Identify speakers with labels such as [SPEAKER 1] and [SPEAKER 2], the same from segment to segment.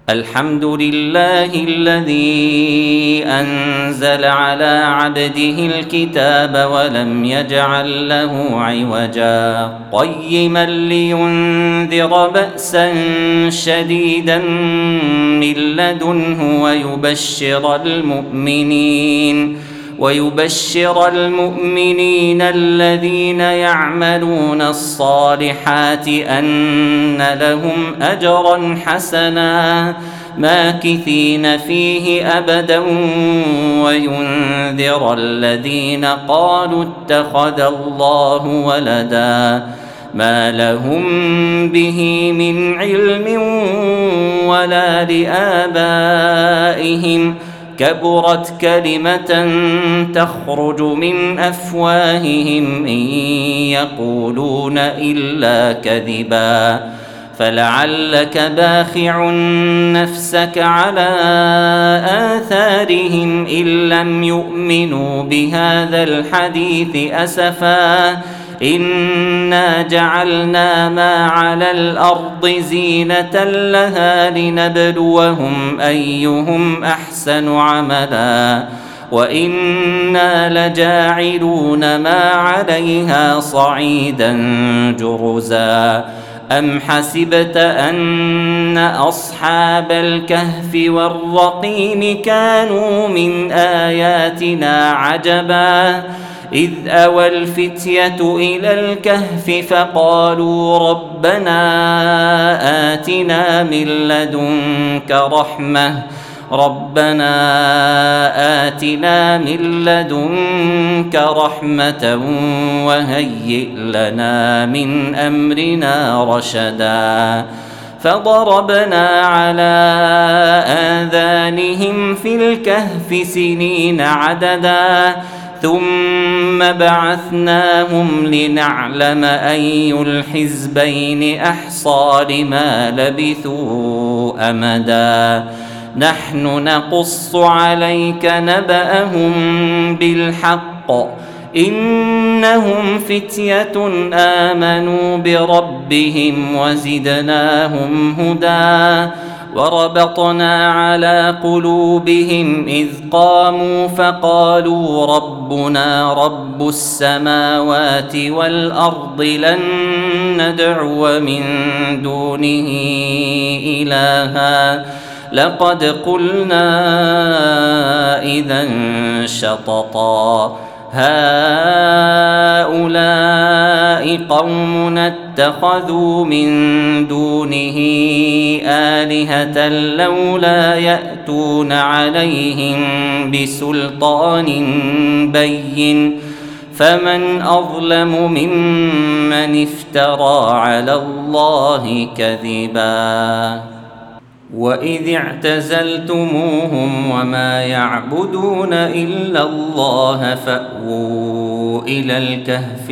[SPEAKER 1] الحمد لله الذي أنزل على عبده الكتاب ولم يجعل له عوجا قيما لينذر بأسا شديدا من لدنه ويبشر المؤمنين الذين يعملون الصالحات أن لهم أجرا حسنا ماكثين فيه أبدا وينذر الذين قالوا اتخذ الله ولدا ما لهم به من علم ولا لآبائهم كبرت كلمة تخرج من أفواههم إن يقولون إلا كذبا فلعلك باخع نفسك على آثارهم إن لم يؤمنوا بهذا الحديث أسفا إنا جعلنا ما على الأرض زينة لها لنبلوهم أيهم أحسن عملا وإنا لجاعلون ما عليها صعيدا جرزا أم حسبت أن أصحاب الكهف والرقيم كانوا من آياتنا عجبا إذ أوى الفتية إلى الكهف فقالوا ربنا آتنا من لدنك رحمة وهيئ لنا من أمرنا رشدا فضربنا على آذانهم في الكهف سنين عددا ثم بعثناهم لنعلم أي الحزبين أحصى لما لبثوا أمدا نحن نقص عليك نبأهم بالحق إنهم فتية آمنوا بربهم وزدناهم هدى وربطنا على قلوبهم إذ قاموا فقالوا ربنا رب السماوات والأرض لن ندعو من دونه إلها لقد قلنا إذا شططا هؤلاء قومنا اتخذوا من دونه آلهة لولا يأتون عليهم بسلطان بين فمن أظلم ممن افترى على الله كذبا وإذ اعتزلتموهم وما يعبدون إلا الله فأووا إلى الكهف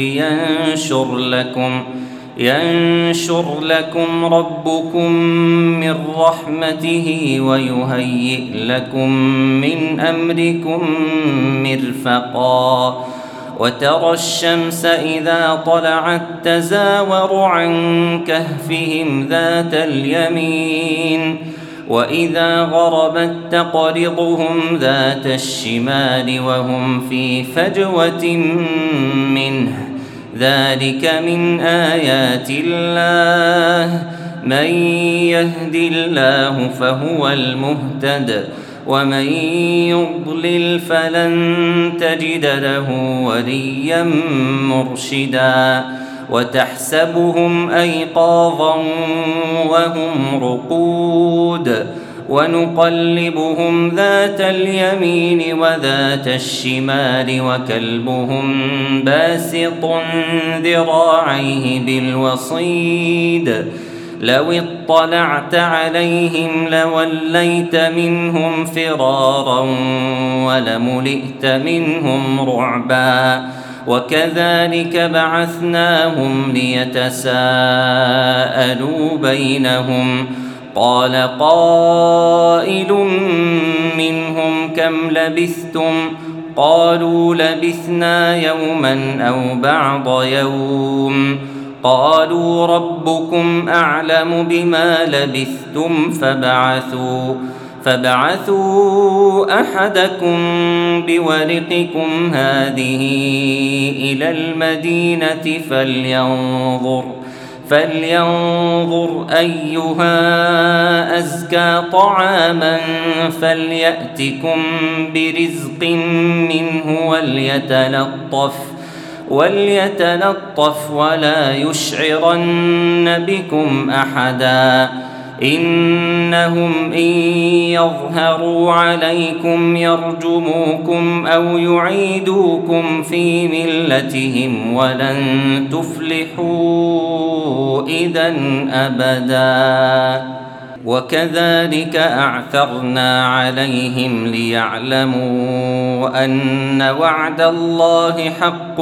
[SPEAKER 1] ينشر لكم ربكم من رحمته ويهيئ لكم من أمركم مرفقا وترى الشمس إذا طلعت تزاور عن كهفهم ذات اليمين وإذا غربت تقرضهم ذات الشمال وهم في فجوة منه ذلك من آيات الله من يهد الله فهو المهتد ومن يضلل فلن تجد له وليا مرشدا وتحسبهم أيقاظا وهم رقود ونقلبهم ذات اليمين وذات الشمال وكلبهم باسط ذراعيه بالوصيد لو اطلعت عليهم لوليت منهم فرارا ولملئت منهم رعبا وكذلك بعثناهم ليتساءلوا بينهم قال قائل منهم كم لبثتم قالوا لبثنا يوما أو بعض يوم قالوا ربكم أعلم بما لبثتم فابعثوا أحدكم بورقكم هذه إلى المدينة فلينظر أيها أزكى طعاما فليأتكم برزق منه وليتلطف ولا يشعرن بكم أحدا إنهم إن يظهروا عليكم يرجموكم أو يعيدوكم في ملتهم ولن تفلحوا إذا أبدا وكذلك أعثرنا عليهم ليعلموا أن وعد الله حق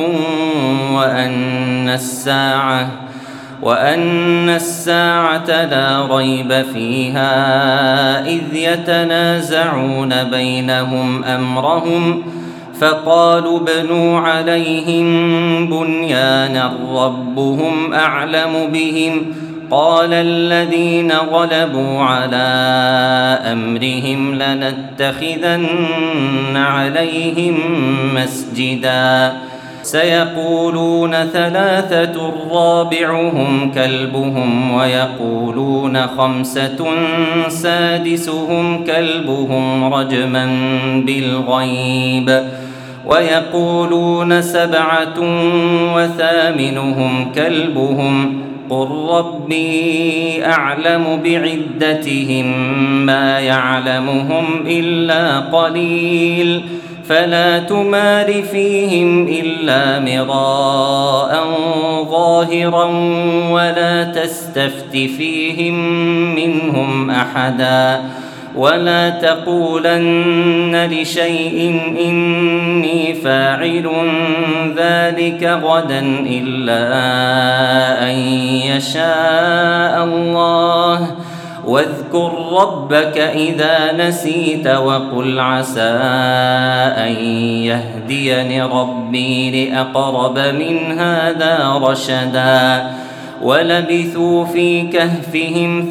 [SPEAKER 1] وأن الساعة لا ريب فيها إذ يتنازعون بينهم أمرهم فقالوا ابنوا عليهم بنيانا ربهم أعلم بهم قال الذين غلبوا على أمرهم لنتخذن عليهم مسجدا سيقولون ثلاثة رابعهم كلبهم ويقولون خمسة سادسهم كلبهم رجما بالغيب ويقولون سبعة وثامنهم كلبهم قل ربي أعلم بعدتهم ما يعلمهم إلا قليل فلا تمار فيهم إلا مراء ظاهرا ولا تستفت فيهم منهم أحدا ولا تقولن لشيء إني فاعل ذلك غدا إلا أن يشاء الله واذكر ربك إذا نسيت وقل عسى أن يهديني ربي لأقرب من هذا رشدا ولبثوا في كهفهم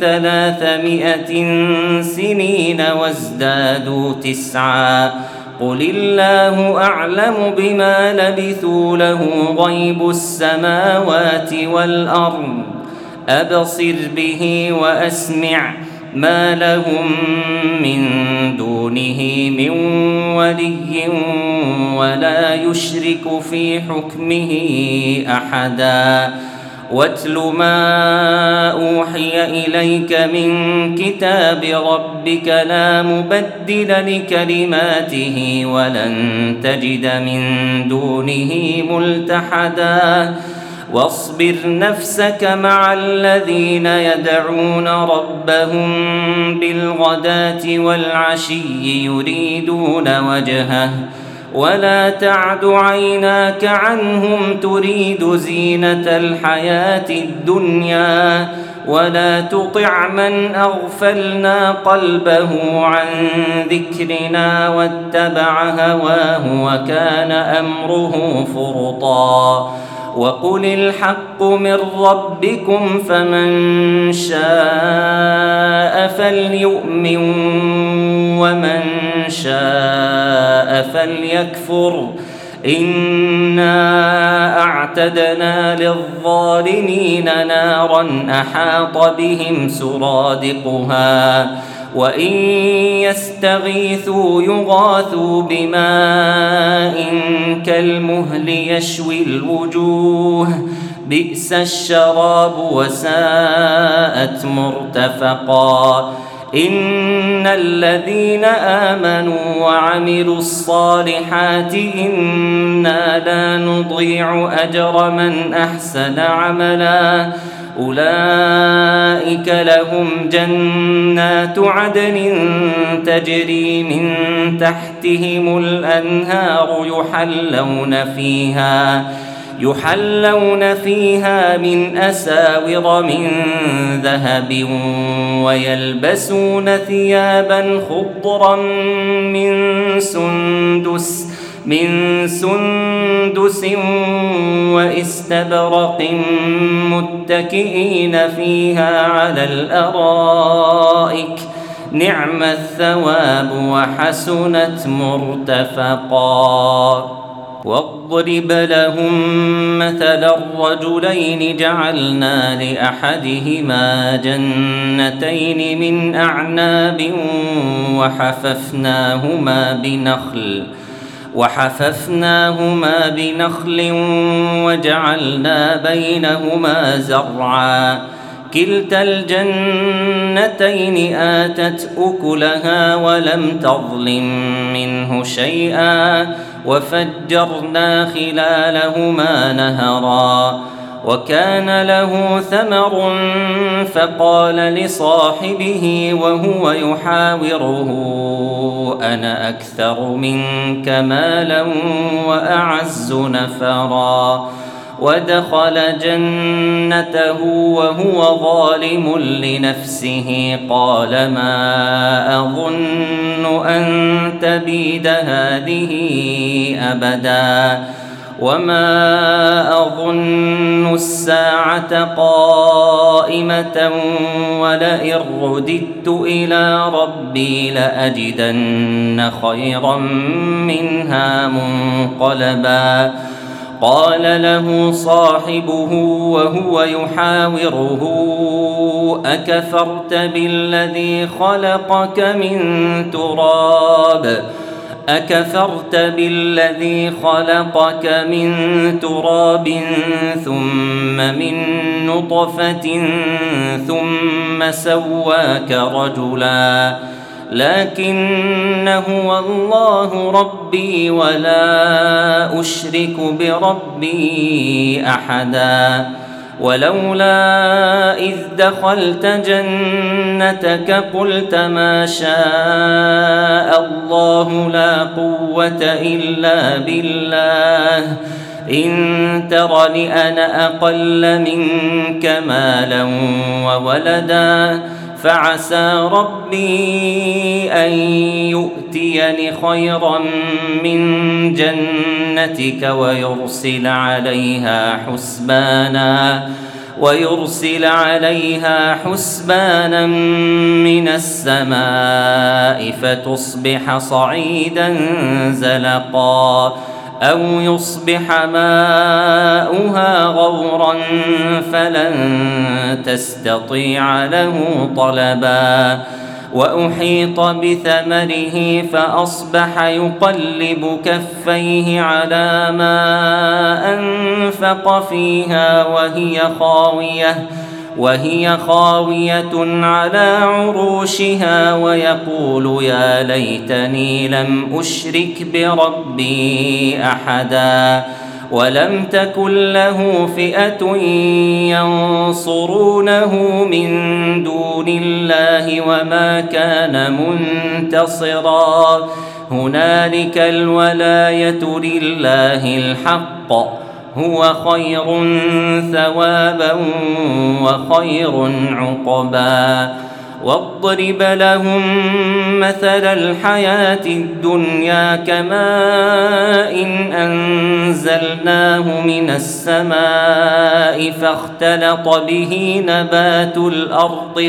[SPEAKER 1] 300 سنين وازدادوا 9 قل الله أعلم بما لبثوا له غيب السماوات والأرض أبصر به وأسمع ما لهم من دونه من ولي ولا يشرك في حكمه أحدا واتل ما أوحي إليك من كتاب ربك لا مبدل لكلماته ولن تجد من دونه ملتحدا واصبر نفسك مع الذين يدعون ربهم بالغداة والعشي يريدون وجهه ولا تعد عيناك عنهم تريد زينة الحياة الدنيا ولا تطع من أغفلنا قلبه عن ذكرنا واتبع هواه وكان أمره فرطا وقل الحق من ربكم فمن شاء فليؤمن ومن شاء فليكفر إنا أعتدنا للظالمين نارا أحاط بهم سرادقها وإن يستغيثوا يغاثوا بماء كالمهل يشوي الوجوه بئس الشراب وساءت مرتفقا إن الذين آمنوا وعملوا الصالحات إنا لا نضيع أجر من أحسن عملا أولئك لهم جنات عدن تجري من تحتهم الأنهار يحلون فيها من أساور من ذهب ويلبسون ثيابا خضرا من سندس واستبرق متكئين فيها على الأرائك نعم الثواب وحسنت مرتفقا. واضرب لهم مثل الرجلين جعلنا لأحدهما جنتين من أعناب وحففناهما بنخل وجعلنا بينهما زرعا كلتا الجنتين آتت أكلها ولم تظلم منه شيئا وفجرنا خلالهما نهرا وكان له ثمر فقال لصاحبه وهو يحاوره أنا أكثر منك مالا وأعز نفرا ودخل جنته وهو ظالم لنفسه قال ما أظن أن تبيد هذه أبدا وما أظن الساعة قائمة ولئن رددت إلى ربي لأجدن خيرا منها منقلبا. قال له صاحبه وهو يحاوره أكفرت بالذي خلقك من تراب ثم من نطفة ثم سواك رجلا لكن هو الله ربي ولا أشرك بربي أحدا. ولولا إذ دخلت جنتك قلت ما شاء الله لا قوة إلا بالله إن ترني أنا أقل منك مالا وولدا فعسى ربي أن يؤتيني خيرا من جنتك ويرسل عليها حسبانا من السماء فتصبح صعيدا زلقا أو يصبح ماؤها غورا فلن تستطيع له طلبا. وأحيط بثمره فأصبح يقلب كفيه على ما أنفق فيها وهي خاوية على عروشها ويقول يا ليتني لم أشرك بربي أحدا. ولم تكن له فئة ينصرونه من دون الله وما كان منتصرا. هنالك الولاية لله الحق هو خير ثوابا وخير عقبا. واضرب لهم مثل الحياة الدنيا كماء أنزلناه من السماء فاختلط به نبات الأرض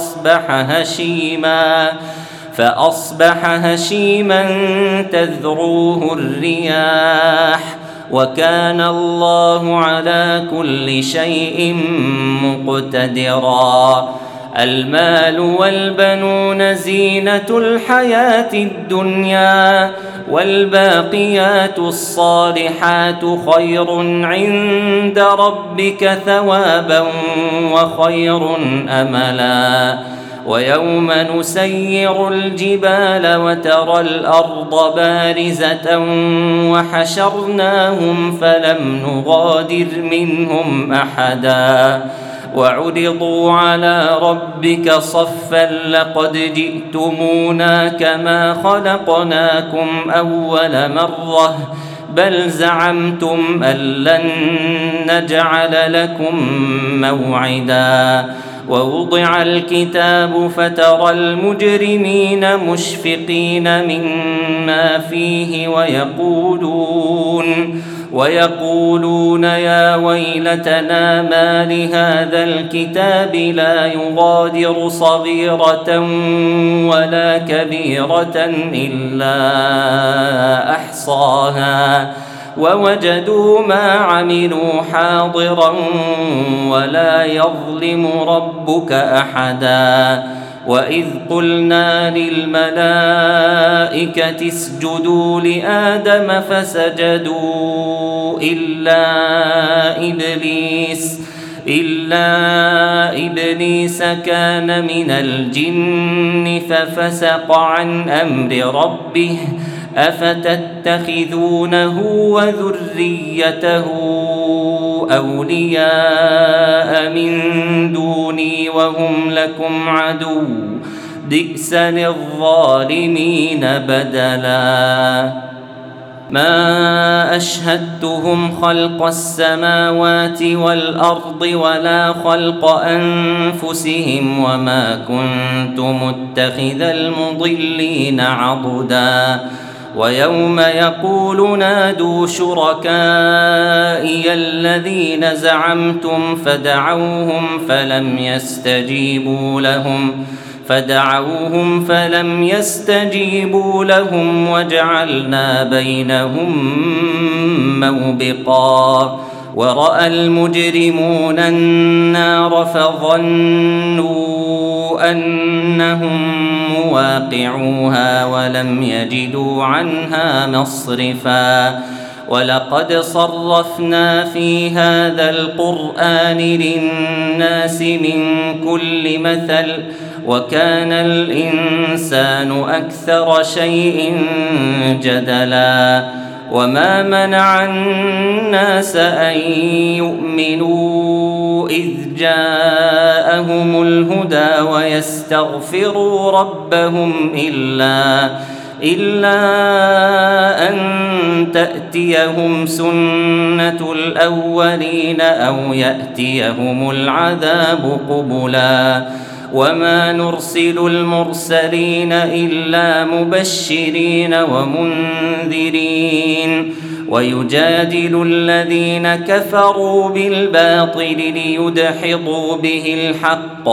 [SPEAKER 1] فأصبح هشيما تذروه الرياح وكان الله على كل شيء مقتدرا. المال والبنون زينة الحياة الدنيا والباقيات الصالحات خير عند ربك ثوابا وخير أملا. ويوم نسير الجبال وترى الأرض بارزة وحشرناهم فلم نغادر منهم أحدا وعرضوا على ربك صفا لقد جئتمونا كما خلقناكم أول مرة بل زعمتم أن لن نجعل لكم موعدا. ووضع الكتاب فترى المجرمين مشفقين مما فيه ويقولون يا ويلتنا ما لهذا الكتاب لا يغادر صغيرة ولا كبيرة إلا أحصاها ووجدوا ما عملوا حاضرا ولا يظلم ربك أحدا. وإذ قلنا للملائكة اسجدوا لآدم فسجدوا إلا إبليس كان من الجن ففسق عن أمر ربه أفتتخذونه وذريته أولياء من دوني وهم لكم عدو بئس للظالمين بدلا. ما أشهدتهم خلق السماوات والأرض ولا خلق أنفسهم وما كنت متخذ المضلين عضدا. ويوم يقول نادوا شركائي الذين زعمتم فدعوهم فلم يستجيبوا لهم وجعلنا بينهم موبقا. ورأى المجرمون النار فظنوا أنهم مواقعوها ولم يجدوا عنها مصرفا. ولقد صرفنا في هذا القرآن للناس من كل مثل وكان الإنسان أكثر شيء جدلا. وما منع الناس أن يؤمنوا إذ جاءهم الهدى ويستغفروا ربهم إلا أن تأتيهم سنة الأولين أو يأتيهم العذاب قبلا. وما نرسل المرسلين إلا مبشرين ومنذرين ويجادل الذين كفروا بالباطل ليدحضوا به الحق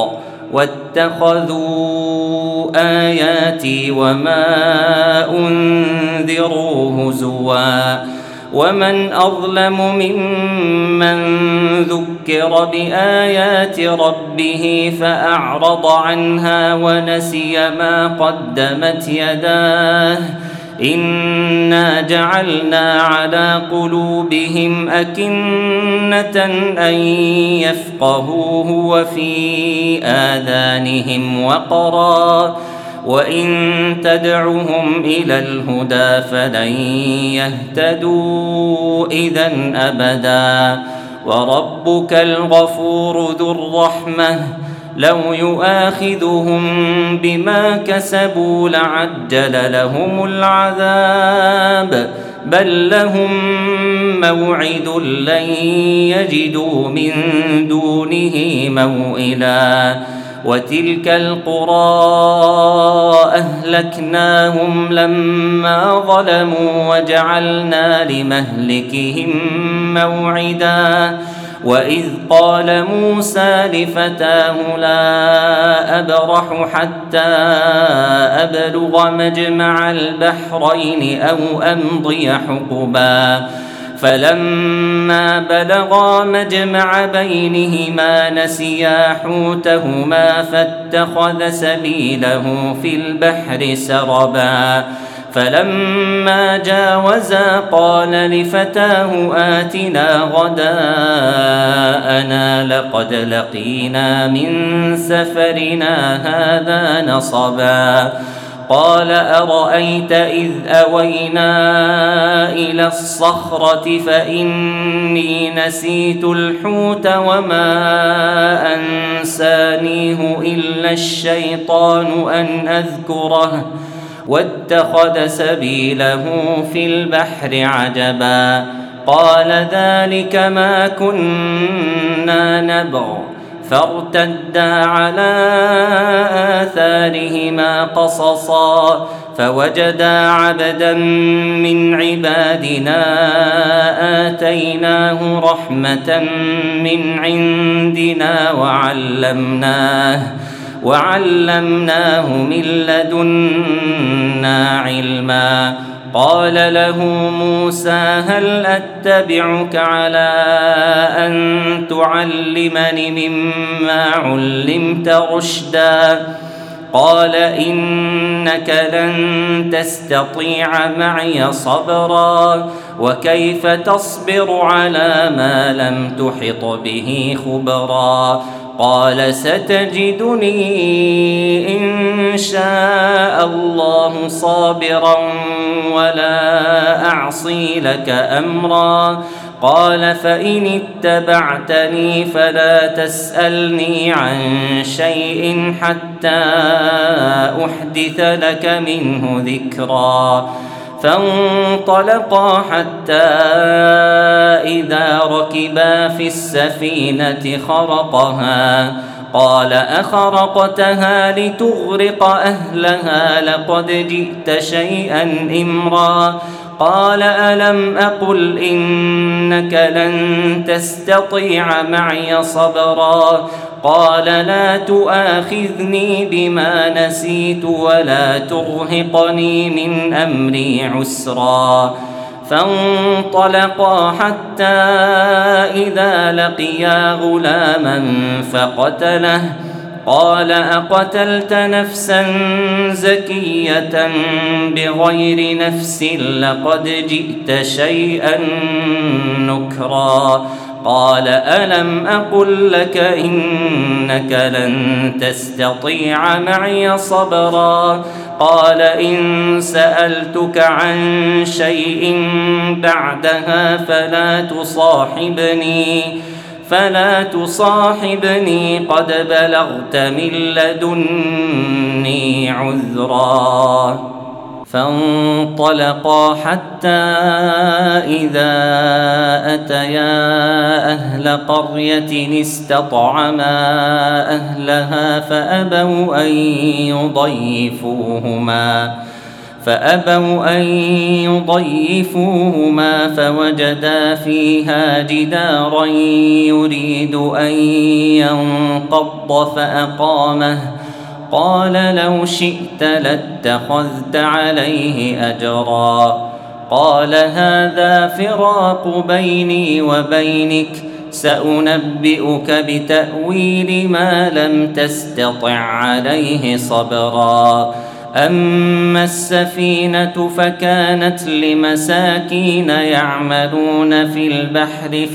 [SPEAKER 1] واتخذوا آياتي وما أنذروا هزوا. ومن أظلم ممن ذكر بآيات ربه فأعرض عنها ونسي ما قدمت يداه إنا جعلنا على قلوبهم أكنة أن يفقهوه وفي آذانهم وقرا وإن تدعهم إلى الهدى فلن يهتدوا إذا أبدا. وربك الغفور ذو الرحمة لو يؤاخذهم بما كسبوا لعجل لهم العذاب بل لهم موعد لن يجدوا من دونه موئلا. وتلك القرى أهلكناهم لما ظلموا وجعلنا لمهلكهم موعدا. وإذ قال موسى لفتاه لا أبرح حتى أبلغ مجمع البحرين أو أمضي حقبا. فلما بلغا مجمع بينهما نسيا حوتهما فاتخذ سبيله في البحر سربا. فلما جاوزا قال لفتاه آتنا غداءنا لقد لقينا من سفرنا هذا نصبا. قال أرأيت إذ أوينا إلى الصخرة فإني نسيت الحوت وما أنسانيه إلا الشيطان أن أذكره واتخذ سبيله في البحر عجبا. قال ذلك ما كنا نبغ فارتدا على آثارهما قصصا فوجدا عبدا من عبادنا آتيناه رحمة من عندنا وعلمناه من لدنا علما. قال له موسى هل أتبعك على أن تعلمني مما علمت رشدا؟ قال إنك لن تستطيع معي صبرا وكيف تصبر على ما لم تحط به خبرا؟ قال ستجدني إن شاء الله صابرا ولا أعصي لك أمرا. قال فإن اتبعتني فلا تسألني عن شيء حتى أحدث لك منه ذكرا. فانطلقا حتى إذا ركبا في السفينة خرقها قال أخرقتها لتغرق أهلها لقد جئت شيئا إمرا. قال ألم أقل إنك لن تستطيع معي صبرا؟ قال لا تؤاخذني بما نسيت ولا ترهقني من أمري عسرا. فانطلقا حتى إذا لقيا غلاما فقتله قال أقتلت نفسا زكية بغير نفس لقد جئت شيئا نكرا. قال ألم أقل لك إنك لن تستطيع معي صبرا؟ قال إن سألتك عن شيء بعدها فلا تصاحبني قد بلغت من لدني عذرا. فانطلقا حتى إذا أتيا أهل قرية استطعما أهلها فأبوا أن يضيفوهما فوجدا فيها جدارا يريد أن ينقض فأقامه. قال لو شئت لاتخذت عليه أجرا. قال هذا فراق بيني وبينك سأنبئك بتأويل ما لم تستطع عليه صبرا. أما السفينة فكانت لمساكين يعملون في البحر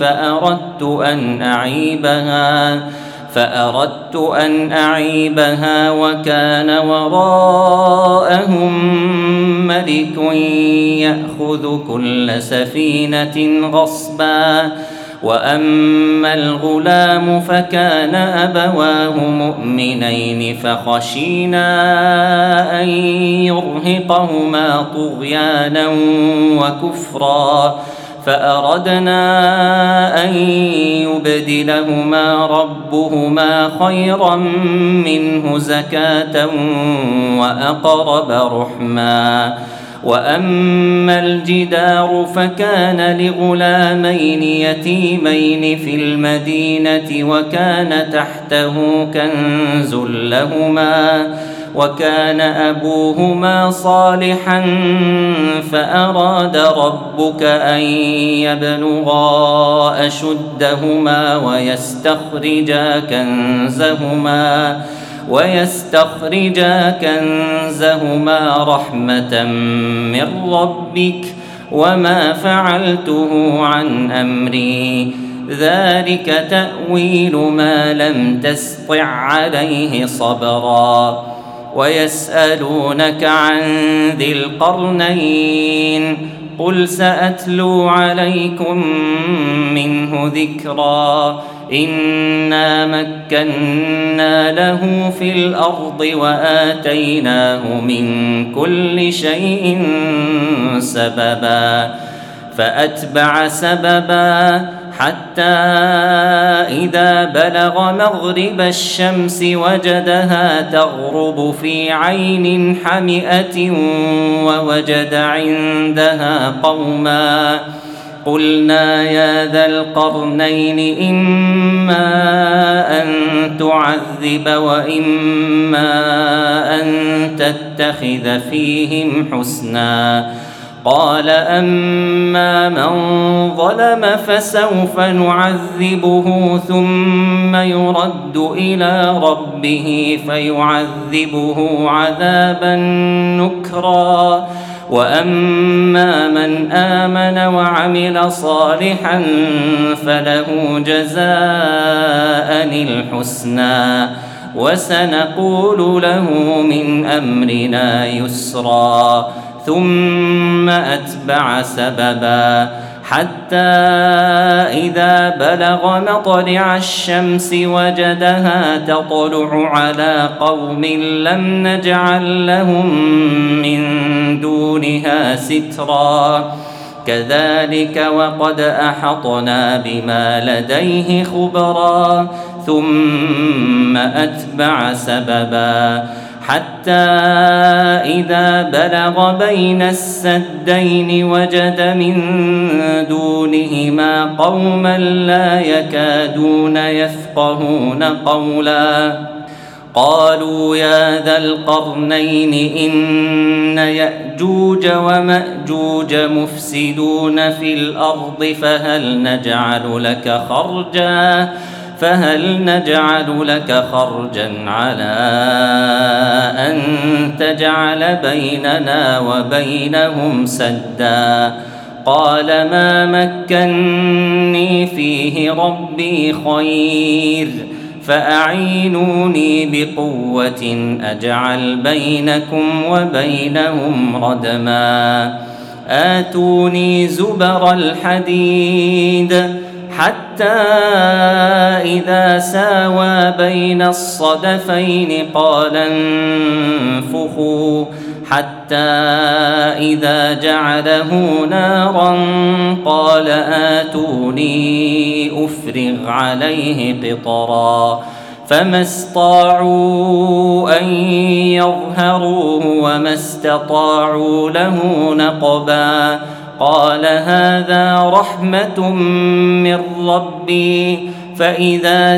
[SPEAKER 1] فأردت أن أعيبها وكان وراءهم ملك يأخذ كل سفينة غصبا. وأما الغلام فكان أبواه مؤمنين فخشينا أن يرهقهما طغيانا وكفرا فأردنا أن يبدلهما ربهما خيرا منه زكاة وأقرب رحما. وأما الجدار فكان لغلامين يتيمين في المدينة وكان تحته كنز لهما وكان أبوهما صالحا فأراد ربك أن يبلغا أشدهما ويستخرجا كنزهما رحمة من ربك وما فعلته عن أمري ذلك تأويل ما لم تسطع عليه صبرا. ويسألونك عن ذي القرنين قل سأتلو عليكم منه ذكرا. إنا مكنا له في الأرض وآتيناه من كل شيء سببا. فأتبع سببا حتى إذا بلغ مغرب الشمس وجدها تغرب في عين حمئة ووجد عندها قوما قلنا يا ذا القرنين إما أن تعذب وإما أن تتخذ فيهم حسنا قال أما من ظلم فسوف نعذبه ثم يرد إلى ربه فيعذبه عذابا نكرا وأما من آمن وعمل صالحا فله جزاء الحسنى وسنقول له من أمرنا يسرا ثم أتبع سببا حتى إذا بلغ مطلع الشمس وجدها تطلع على قوم لم نجعل لهم من دونها سترا كذلك وقد أحطنا بما لديه خبرا ثم أتبع سببا حتى إذا بلغ بين السدين وجد من دونهما قوما لا يكادون يفقهون قولا قالوا يا ذا القرنين إن يأجوج ومأجوج مفسدون في الأرض فهل نجعل لك خرجا على أن تجعل بيننا وبينهم سدا قال ما مكني فيه ربي خير فأعينوني بقوة أجعل بينكم وبينهم ردما آتوني زبر الحديد حتى إذا ساوى بين الصدفين قال انفخوا حتى إذا جعله نارا قال آتوني أفرغ عليه قطرا فما استطاعوا أن يظهروه وما استطاعوا له نقبا قال هذا رحمة من ربي فإذا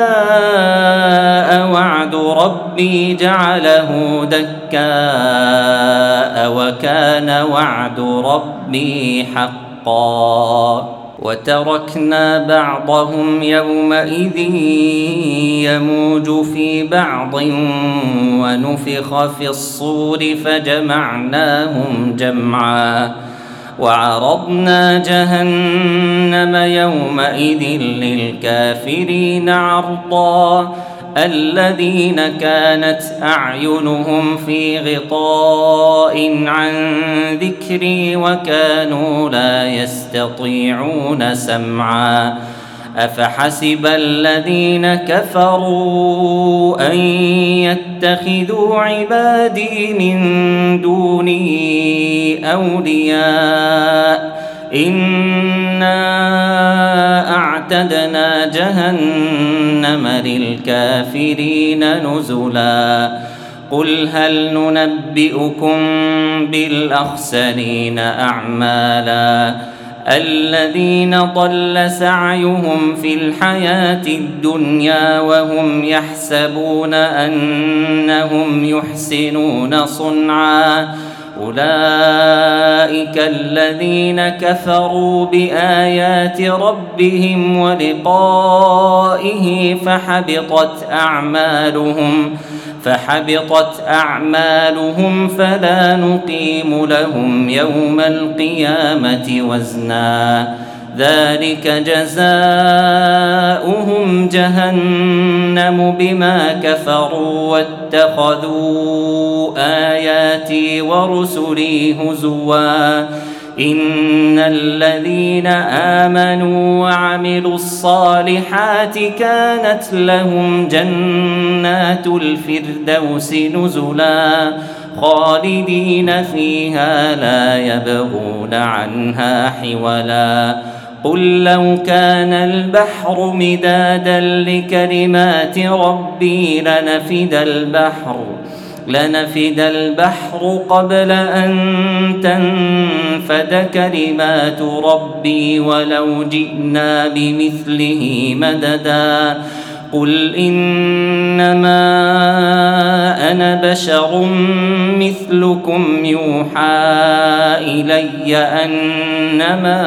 [SPEAKER 1] جاء وعد ربي جعله دكاء وكان وعد ربي حقا وتركنا بعضهم يومئذ يموج في بعض ونفخ في الصور فجمعناهم جمعا وعرضنا جهنم يومئذ للكافرين عرضا الذين كانت أعينهم في غطاء عن ذكري وكانوا لا يستطيعون سمعا أفحسب الذين كفروا أن يتخذوا عبادي من دوني أولياء إنا أعتدنا جهنم للكافرين نزلا قل هل ننبئكم بالأخسرين أعمالا الذين ضل سعيهم في الحياة الدنيا وهم يحسبون أنهم يحسنون صنعا أولئك الذين كفروا بآيات ربهم ولقائه فحبطت أعمالهم فلا نقيم لهم يوم القيامة وزنا ذلك جزاؤهم جهنم بما كفروا واتخذوا آياتي ورسلي هزوا إن الذين آمنوا وعملوا الصالحات كانت لهم جنات الفردوس نزلا خالدين فيها لا يبغون عنها حولا قل لو كان البحر مدادا لكلمات ربي لنفد البحر قبل أن تنفد كلمات ربي ولو جئنا بمثله مددا قل إنما أنا بشر مثلكم يوحى إلي أنما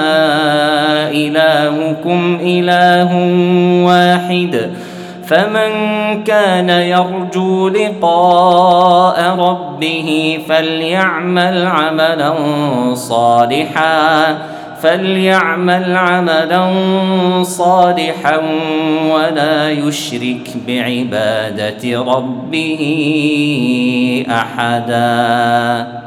[SPEAKER 1] إلهكم إله واحد فمن كان يرجو لقاء ربه فليعمل عملا صالحا ولا يشرك بعبادة ربه أحدا.